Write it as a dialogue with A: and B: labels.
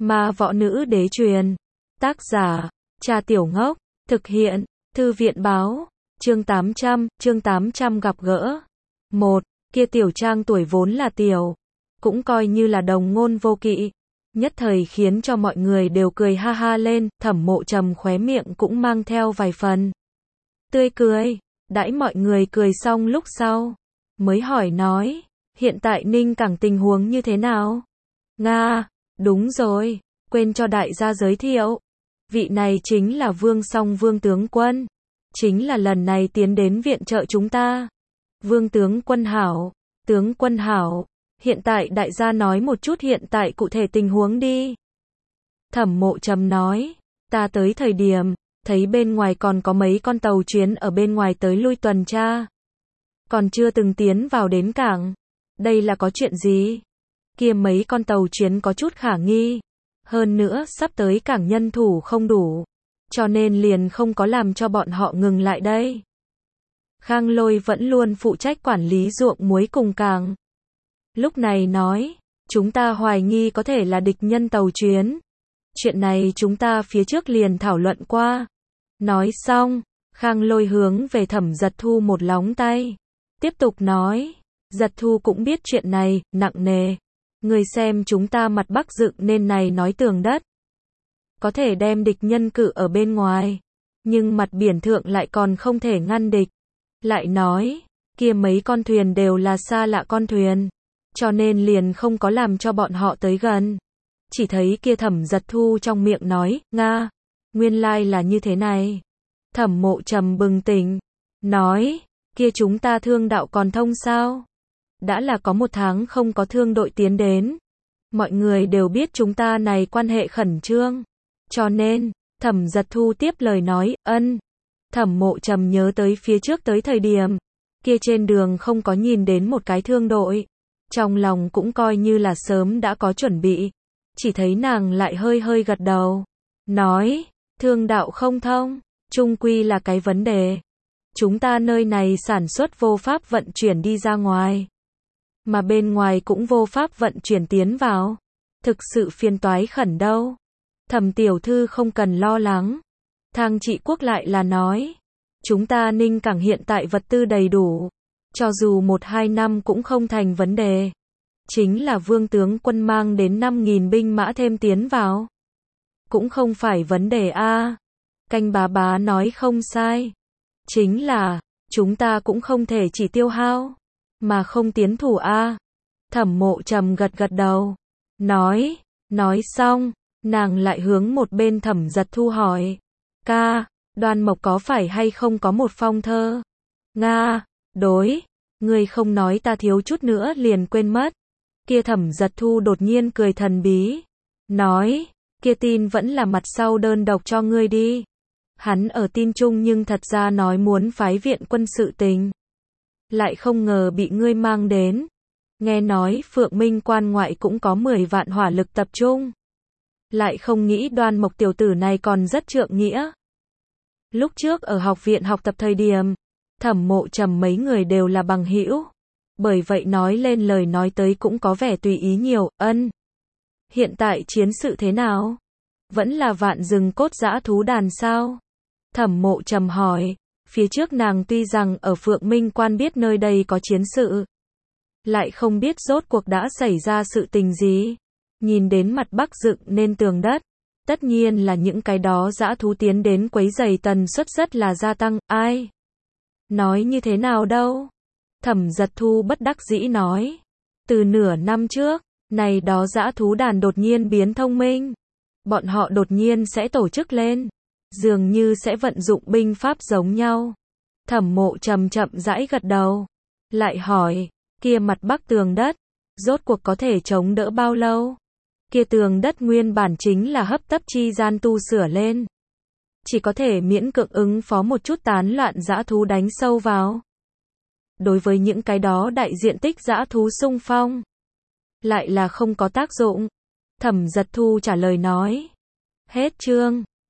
A: Ma võ nữ đế truyền. Tác giả, Cha Tiểu Ngốc. Thực hiện, Thư viện báo. Chương 800 gặp gỡ. 1. Kia Tiểu Trang tuổi vốn là tiểu, cũng coi như là đồng ngôn vô kỵ, nhất thời khiến cho mọi người đều cười ha ha lên. Thẩm Mộ Trầm khóe miệng cũng mang theo vài phần tươi cười. Đãi mọi người cười xong lúc sau, mới hỏi nói, hiện tại Ninh Cảng tình huống như thế nào? Nga, đúng rồi, quên cho đại gia giới thiệu. Vị này chính là Vương Song Vương tướng quân, chính là lần này tiến đến viện trợ chúng ta. Vương tướng quân hảo, tướng quân hảo, hiện tại đại gia nói một chút hiện tại cụ thể tình huống đi. Thẩm Mộ Trầm nói, ta tới thời điểm, thấy bên ngoài còn có mấy con tàu chuyến ở bên ngoài tới lui tuần tra, còn chưa từng tiến vào đến cảng. Đây là có chuyện gì? Kia mấy con tàu chuyến có chút khả nghi, hơn nữa sắp tới cảng nhân thủ không đủ, cho nên liền không có làm cho bọn họ ngừng lại đây. Khang Lôi vẫn luôn phụ trách quản lý ruộng muối cùng cảng, lúc này nói, chúng ta hoài nghi có thể là địch nhân tàu chuyến. Chuyện này chúng ta phía trước liền thảo luận qua. Nói xong, Khang Lôi hướng về Thẩm Giật Thu một lóng tay, tiếp tục nói, Giật Thu cũng biết chuyện này nặng nề. Người xem chúng ta mặt Bắc dựng nên này nói tường đất, có thể đem địch nhân cự ở bên ngoài, nhưng mặt biển thượng lại còn không thể ngăn địch. Lại nói, kia mấy con thuyền đều là xa lạ con thuyền, cho nên liền không có làm cho bọn họ tới gần. Chỉ thấy kia Thẩm Giật Thu trong miệng nói, Nga, nguyên lai là như thế này. Thẩm Mộ Trầm bừng tỉnh, nói, kia chúng ta thương đạo còn thông sao? Đã là có 1 tháng không có thương đội tiến đến. Mọi người đều biết chúng ta này quan hệ khẩn trương. Cho nên, Thẩm Giật Thu tiếp lời nói, ân. Thẩm Mộ Trầm nhớ tới phía trước tới thời điểm, kia trên đường không có nhìn đến một cái thương đội. Trong lòng cũng coi như là sớm đã có chuẩn bị. Chỉ thấy nàng lại hơi hơi gật đầu, nói, thương đạo không thông, chung quy là cái vấn đề. Chúng ta nơi này sản xuất vô pháp vận chuyển đi ra ngoài, mà bên ngoài cũng vô pháp vận chuyển tiến vào. Thực sự phiền toái khẩn đâu. Thẩm tiểu thư không cần lo lắng. Thang Trị Quốc lại là nói, chúng ta Ninh Cảng hiện tại vật tư đầy đủ, cho dù 1-2 năm cũng không thành vấn đề. Chính là Vương tướng quân mang đến 5.000 binh mã thêm tiến vào, cũng không phải vấn đề a. Canh bá bá nói không sai. Chính là, chúng ta cũng không thể chỉ tiêu hao, mà không tiến thủ a. Thẩm Mộ Trầm gật gật đầu, nói xong, nàng lại hướng một bên Thẩm Giật Thu hỏi, ca, Đoan Mộc có phải hay không có một phong thơ? Nga, đối, ngươi không nói ta thiếu chút nữa liền quên mất. Kia Thẩm Giật Thu đột nhiên cười thần bí, nói, kia tin vẫn là mặt sau đơn độc cho ngươi đi. Hắn ở tin chung nhưng thật ra nói muốn phái viện quân sự tình, lại không ngờ bị ngươi mang đến. Nghe nói Phượng Minh quan ngoại cũng có 10 vạn hỏa lực tập trung, lại không nghĩ Đoan Mộc tiểu tử này còn rất trượng nghĩa. Lúc trước ở học viện học tập thời điểm, Thẩm Mộ Trầm mấy người đều là bằng hữu, bởi vậy nói lên lời nói tới cũng có vẻ tùy ý nhiều. Ân, hiện tại chiến sự thế nào? Vẫn là vạn rừng cốt dã thú đàn sao? Thẩm Mộ Trầm hỏi. Phía trước nàng tuy rằng ở Phượng Minh quan biết nơi đây có chiến sự, lại không biết rốt cuộc đã xảy ra sự tình gì. Nhìn đến mặt Bắc dựng nên tường đất, tất nhiên là những cái đó dã thú tiến đến quấy rầy tần suất rất là gia tăng. Ai nói như thế nào đâu? Thẩm Giật Thu bất đắc dĩ nói, từ nửa năm trước, này đó dã thú đàn đột nhiên biến thông minh, bọn họ đột nhiên sẽ tổ chức lên, dường như sẽ vận dụng binh pháp giống nhau. Thẩm Mộ Trầm chậm rãi gật đầu, lại hỏi, kia mặt Bắc tường đất, rốt cuộc có thể chống đỡ bao lâu? Kia tường đất nguyên bản chính là hấp tấp chi gian tu sửa lên, chỉ có thể miễn cưỡng ứng phó một chút tán loạn dã thú đánh sâu vào. Đối với những cái đó đại diện tích dã thú xung phong, lại là không có tác dụng. Thẩm Giật Thu trả lời nói, hết chương.